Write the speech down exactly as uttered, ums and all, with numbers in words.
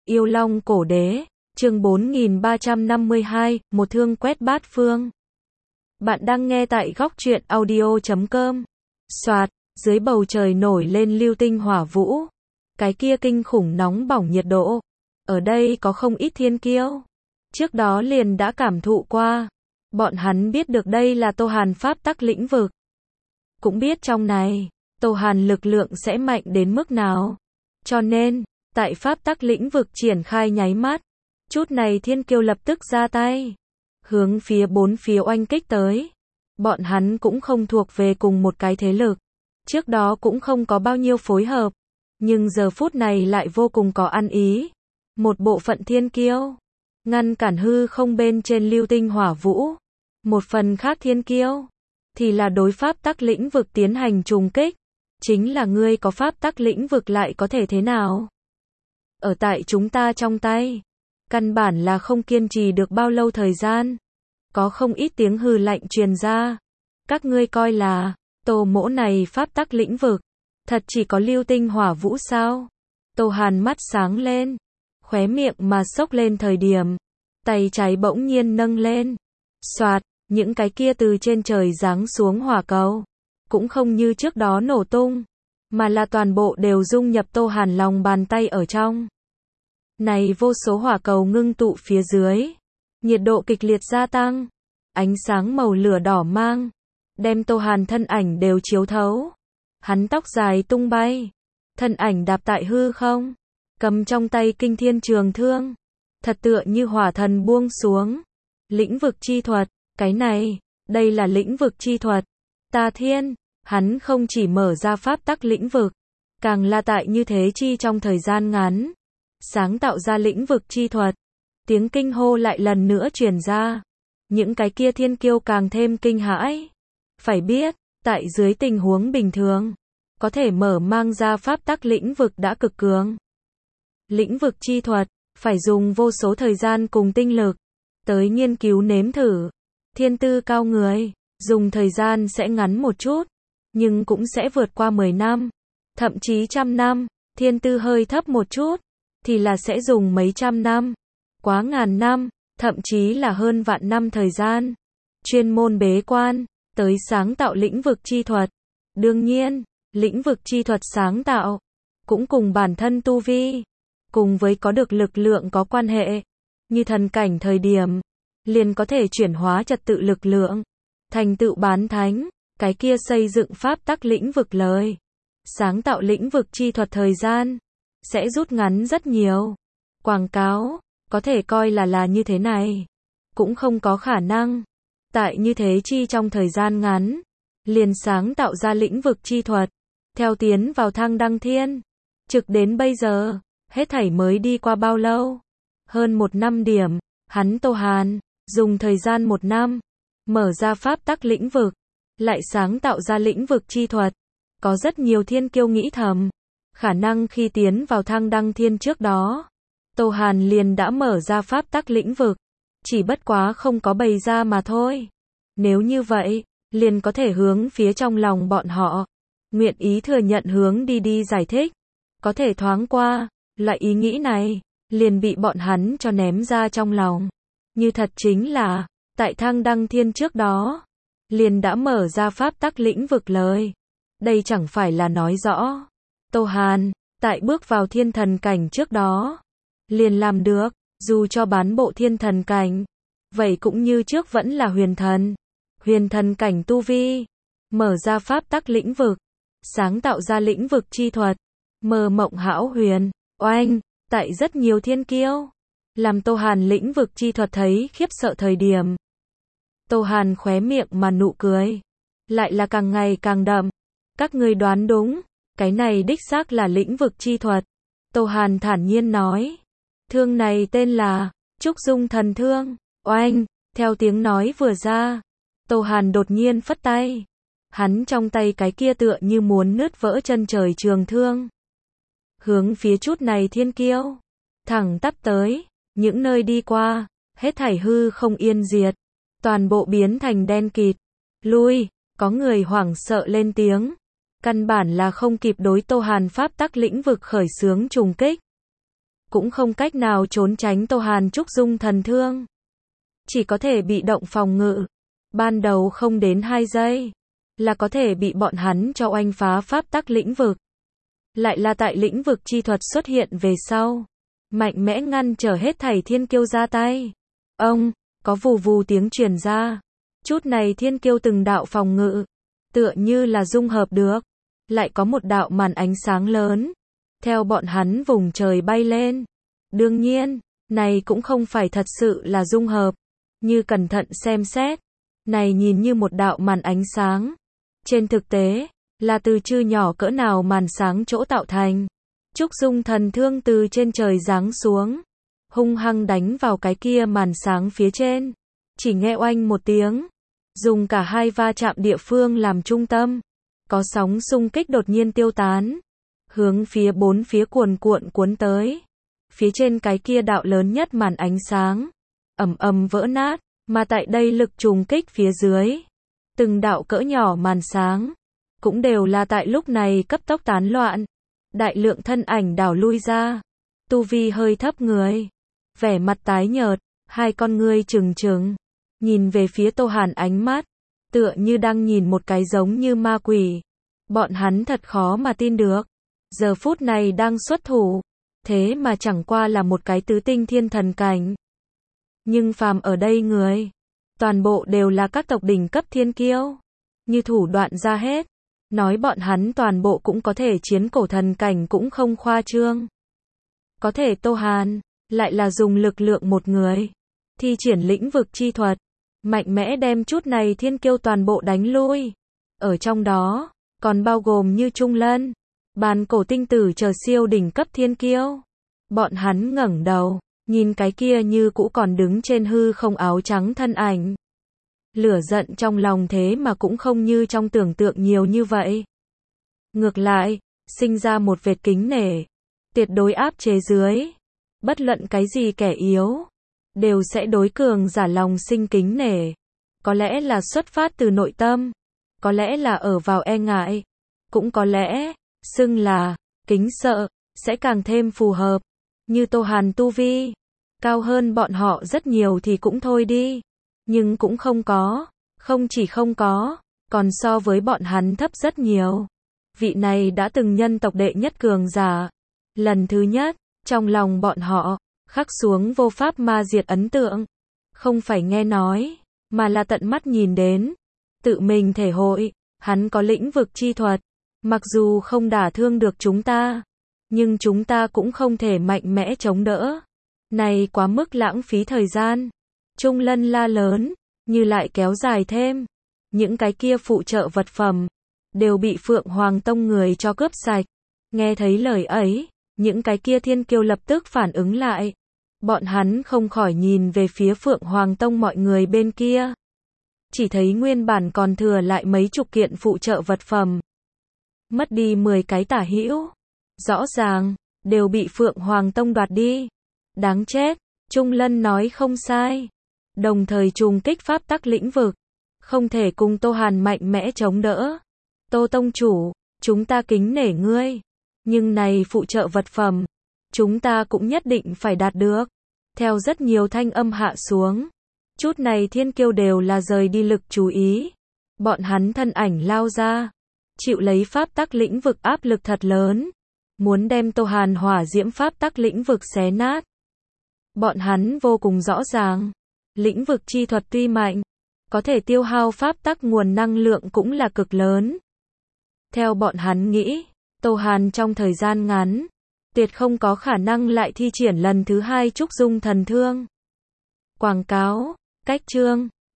Yêu Long Cổ Đế, chương bốn nghìn ba trăm năm mươi hai, một thương quét bát phương. Bạn đang nghe tại góc truyện audio chấm com. Soạt, dưới bầu trời nổi lên lưu tinh hỏa vũ. Cái kia kinh khủng nóng bỏng nhiệt độ. Ở đây có không ít thiên kiêu. Trước đó liền đã cảm thụ qua. Bọn hắn biết được đây là Tô Hàn pháp tắc lĩnh vực. Cũng biết trong này, Tô Hàn lực lượng sẽ mạnh đến mức nào. Cho nên, tại pháp tắc lĩnh vực triển khai nháy mắt, chút này thiên kiêu lập tức ra tay, hướng phía bốn phía oanh kích tới. Bọn hắn cũng không thuộc về cùng một cái thế lực, trước đó cũng không có bao nhiêu phối hợp, nhưng giờ phút này lại vô cùng có ăn ý. Một bộ phận thiên kiêu ngăn cản hư không bên trên lưu tinh hỏa vũ, một phần khác thiên kiêu thì là đối pháp tắc lĩnh vực tiến hành trùng kích. Chính là ngươi có pháp tắc lĩnh vực lại có thể thế nào? Ở tại chúng ta trong tay, căn bản là không kiên trì được bao lâu thời gian. Có không ít tiếng hừ lạnh truyền ra. Các ngươi coi là, Tô mỗ này pháp tắc lĩnh vực, thật chỉ có lưu tinh hỏa vũ sao? Tô Hàn mắt sáng lên, khóe miệng mà xốc lên thời điểm, tay trái bỗng nhiên nâng lên. Soạt, những cái kia từ trên trời giáng xuống hỏa cầu, cũng không như trước đó nổ tung, mà là toàn bộ đều dung nhập Tô Hàn lòng bàn tay ở trong. Này vô số hỏa cầu ngưng tụ phía dưới, nhiệt độ kịch liệt gia tăng, ánh sáng màu lửa đỏ mang, đem Tô Hàn thân ảnh đều chiếu thấu. Hắn tóc dài tung bay, thân ảnh đạp tại hư không, cầm trong tay kinh thiên trường thương, thật tựa như hỏa thần buông xuống. Lĩnh vực chi thuật, cái này, đây là lĩnh vực chi thuật. Ta thiên, hắn không chỉ mở ra pháp tắc lĩnh vực, càng là tại như thế chi trong thời gian ngắn, sáng tạo ra lĩnh vực chi thuật. Tiếng kinh hô lại lần nữa truyền ra. Những cái kia thiên kiêu càng thêm kinh hãi. Phải biết, tại dưới tình huống bình thường, có thể mở mang ra pháp tắc lĩnh vực đã cực cường. Lĩnh vực chi thuật, phải dùng vô số thời gian cùng tinh lực, tới nghiên cứu nếm thử. Thiên tư cao người, dùng thời gian sẽ ngắn một chút, nhưng cũng sẽ vượt qua mười năm, thậm chí trăm năm. Thiên tư hơi thấp một chút, thì là sẽ dùng mấy trăm năm, quá ngàn năm, thậm chí là hơn vạn năm thời gian. Chuyên môn bế quan, tới sáng tạo lĩnh vực chi thuật. Đương nhiên, lĩnh vực chi thuật sáng tạo, cũng cùng bản thân tu vi, cùng với có được lực lượng có quan hệ. Như thần cảnh thời điểm, liền có thể chuyển hóa trật tự lực lượng, thành tựu bán thánh. Cái kia xây dựng pháp tắc lĩnh vực lời, sáng tạo lĩnh vực chi thuật thời gian, sẽ rút ngắn rất nhiều. Quảng cáo, có thể coi là là như thế này. Cũng không có khả năng. Tại như thế chi trong thời gian ngắn, liền sáng tạo ra lĩnh vực chi thuật. Theo tiến vào thang đăng thiên, trực đến bây giờ, hết thảy mới đi qua bao lâu? Hơn một năm điểm, hắn Tô Hàn, dùng thời gian một năm, mở ra pháp tắc lĩnh vực, lại sáng tạo ra lĩnh vực chi thuật. Có rất nhiều thiên kiêu nghĩ thầm, khả năng khi tiến vào thang đăng thiên trước đó, Tô Hàn liền đã mở ra pháp tắc lĩnh vực, chỉ bất quá không có bày ra mà thôi. Nếu như vậy, liền có thể hướng phía trong lòng bọn họ, nguyện ý thừa nhận hướng đi đi giải thích. Có thể thoáng qua, loại ý nghĩ này, liền bị bọn hắn cho ném ra trong lòng. Như thật chính là, tại thang đăng thiên trước đó, liền đã mở ra pháp tắc lĩnh vực lời. Đây chẳng phải là nói rõ, Tô Hàn, tại bước vào thiên thần cảnh trước đó, liền làm được, dù cho bán bộ thiên thần cảnh, vậy cũng như trước vẫn là huyền thần. Huyền thần cảnh tu vi, mở ra pháp tắc lĩnh vực, sáng tạo ra lĩnh vực chi thuật, mơ mộng hão huyền, oanh, tại rất nhiều thiên kiêu, làm Tô Hàn lĩnh vực chi thuật thấy khiếp sợ thời điểm. Tô Hàn khóe miệng mà nụ cười, lại là càng ngày càng đậm. Các ngươi đoán đúng, cái này đích xác là lĩnh vực chi thuật. Tô Hàn thản nhiên nói, thương này tên là Trúc Dung thần thương. Oanh, theo tiếng nói vừa ra, Tô Hàn đột nhiên phất tay. Hắn trong tay cái kia tựa như muốn nứt vỡ chân trời trường thương, hướng phía chút này thiên kiêu, thẳng tắp tới. Những nơi đi qua, hết thảy hư không yên diệt, toàn bộ biến thành đen kịt. Lui, có người hoảng sợ lên tiếng. Căn bản là không kịp đối Tô Hàn pháp tắc lĩnh vực khởi xướng trùng kích. cũng không cách nào trốn tránh Tô Hàn Trúc Dung thần thương. Chỉ có thể bị động phòng ngự. Ban đầu không đến hai giây, là có thể bị bọn hắn cho oanh phá pháp tắc lĩnh vực. Lại là tại lĩnh vực chi thuật xuất hiện về sau. Mạnh mẽ ngăn trở hết thảy thiên kiêu ra tay. Ông, có vù vù tiếng truyền ra. Chút này thiên kiêu từng đạo phòng ngự. Tựa như là dung hợp được. Lại có một đạo màn ánh sáng lớn. Theo bọn hắn vùng trời bay lên. Đương nhiên, này cũng không phải thật sự là dung hợp. Như cẩn thận xem xét. Này nhìn như một đạo màn ánh sáng. Trên thực tế, là từ chư nhỏ cỡ nào màn sáng chỗ tạo thành. Trúc Dung thần thương từ trên trời giáng xuống. Hung hăng đánh vào cái kia màn sáng phía trên. Chỉ nghe oanh một tiếng. Dùng cả hai va chạm địa phương làm trung tâm. Có sóng xung kích đột nhiên tiêu tán. Hướng phía bốn phía cuồn cuộn cuốn tới. Phía trên cái kia đạo lớn nhất màn ánh sáng. Ầm ầm vỡ nát. Mà tại đây lực trùng kích phía dưới. Từng đạo cỡ nhỏ màn sáng. Cũng đều là tại lúc này cấp tốc tán loạn. Đại lượng thân ảnh đảo lui ra. Tu vi hơi thấp người. Vẻ mặt tái nhợt. Hai con ngươi trừng trừng. Nhìn về phía Tô Hàn ánh mắt. Tựa như đang nhìn một cái giống như ma quỷ. Bọn hắn thật khó mà tin được. Giờ phút này đang xuất thủ. Thế mà chẳng qua là một cái tứ tinh thiên thần cảnh. Nhưng phàm ở đây người. Toàn bộ đều là các tộc đỉnh cấp thiên kiêu. Như thủ đoạn ra hết. Nói bọn hắn toàn bộ cũng có thể chiến cổ thần cảnh cũng không khoa trương. Có thể Tô Hàn, lại là dùng lực lượng một người. Thi triển lĩnh vực chi thuật. Mạnh mẽ đem chút này thiên kiêu toàn bộ đánh lui. Ở trong đó, còn bao gồm như Trung Lân, bàn cổ tinh tử chờ siêu đỉnh cấp thiên kiêu. Bọn hắn ngẩng đầu, nhìn cái kia như cũ còn đứng trên hư không áo trắng thân ảnh. Lửa giận trong lòng thế mà cũng không như trong tưởng tượng nhiều như vậy. Ngược lại, sinh ra một vệt kính nể. Tuyệt đối áp chế dưới. Bất luận cái gì kẻ yếu. Đều sẽ đối cường giả lòng sinh kính nể. Có lẽ là xuất phát từ nội tâm. Có lẽ là ở vào e ngại. Cũng có lẽ, xưng là, kính sợ, sẽ càng thêm phù hợp. Như Tô Hàn tu vi. Cao hơn bọn họ rất nhiều thì cũng thôi đi. Nhưng cũng không có. Không chỉ không có. Còn so với bọn hắn thấp rất nhiều. Vị này đã từng nhân tộc đệ nhất cường giả. Lần thứ nhất, trong lòng bọn họ, khắc xuống vô pháp ma diệt ấn tượng. Không phải nghe nói, mà là tận mắt nhìn đến. Tự mình thể hội, hắn có lĩnh vực chi thuật. Mặc dù không đả thương được chúng ta, nhưng chúng ta cũng không thể mạnh mẽ chống đỡ. Này quá mức lãng phí thời gian. Trung Lân la lớn, như lại kéo dài thêm. Những cái kia phụ trợ vật phẩm, đều bị Phượng Hoàng Tông người cho cướp sạch. Nghe thấy lời ấy, những cái kia thiên kiêu lập tức phản ứng lại. Bọn hắn không khỏi nhìn về phía Phượng Hoàng Tông mọi người bên kia. Chỉ thấy nguyên bản còn thừa lại mấy chục kiện phụ trợ vật phẩm. Mất đi mười cái tả hữu. Rõ ràng, đều bị Phượng Hoàng Tông đoạt đi. Đáng chết, Trung Lân nói không sai. Đồng thời trùng kích pháp tắc lĩnh vực. Không thể cùng Tô Hàn mạnh mẽ chống đỡ. Tô Tông chủ, chúng ta kính nể ngươi. Nhưng này phụ trợ vật phẩm, chúng ta cũng nhất định phải đạt được. Theo rất nhiều thanh âm hạ xuống. Chút này thiên kiêu đều là rời đi lực chú ý. Bọn hắn thân ảnh lao ra. Chịu lấy pháp tắc lĩnh vực áp lực thật lớn. Muốn đem Tô Hàn hỏa diễm pháp tắc lĩnh vực xé nát. Bọn hắn vô cùng rõ ràng. Lĩnh vực chi thuật tuy mạnh, có thể tiêu hao pháp tắc nguồn năng lượng cũng là cực lớn. Theo bọn hắn nghĩ, Tô Hàn trong thời gian ngắn, tuyệt không có khả năng lại thi triển lần thứ hai Trúc Dung thần thương. Quảng cáo, cách chương